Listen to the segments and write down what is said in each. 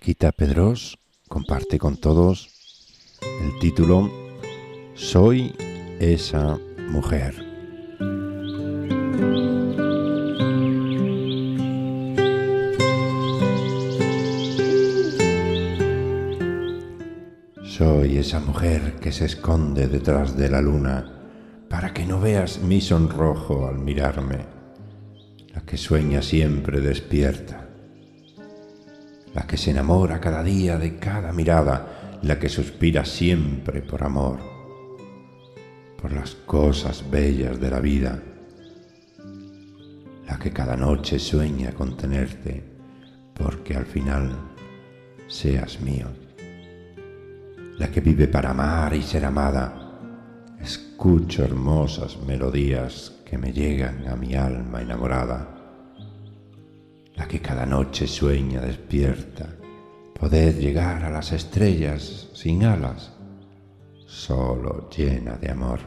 Paquita Pedrós comparte con todos el título Soy esa mujer. Soy esa mujer que se esconde detrás de la luna para que no veas mi sonrojo al mirarme, la que sueña siempre despierta, la que se enamora cada día de cada mirada, la que suspira siempre por amor, por las cosas bellas de la vida, la que cada noche sueña con tenerte, porque al final seas mío, la que vive para amar y ser amada. Escucho hermosas melodías que me llegan a mi alma enamorada, la que cada noche sueña despierta, poder llegar a las estrellas sin alas, solo llena de amor.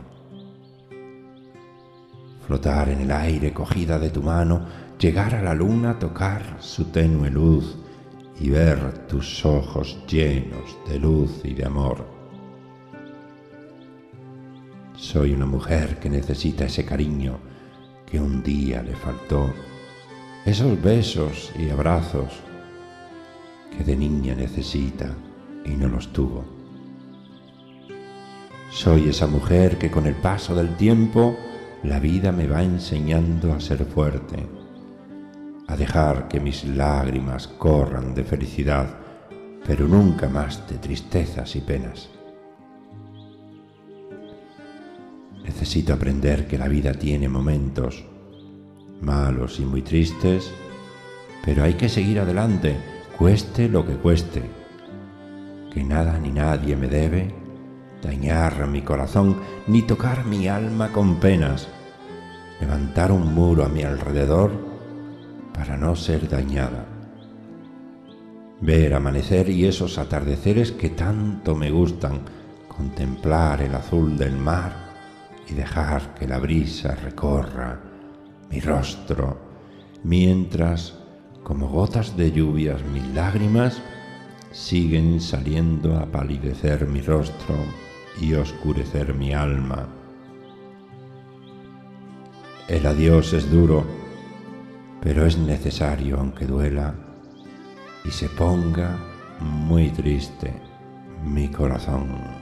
Flotar en el aire cogida de tu mano, llegar a la luna, tocar su tenue luz y ver tus ojos llenos de luz y de amor. Soy una mujer que necesita ese cariño que un día le faltó, esos besos y abrazos que de niña necesita y no los tuvo. Soy esa mujer que con el paso del tiempo la vida me va enseñando a ser fuerte, a dejar que mis lágrimas corran de felicidad, pero nunca más de tristezas y penas. Necesito aprender que la vida tiene momentos malos y muy tristes, pero hay que seguir adelante, cueste lo que cueste, que nada ni nadie me debe dañar mi corazón, ni tocar mi alma con penas, levantar un muro a mi alrededor para no ser dañada, ver amanecer y esos atardeceres que tanto me gustan, contemplar el azul del mar y dejar que la brisa recorra mi rostro, mientras, como gotas de lluvias, mis lágrimas siguen saliendo a palidecer mi rostro y oscurecer mi alma. El adiós es duro, pero es necesario aunque duela y se ponga muy triste mi corazón.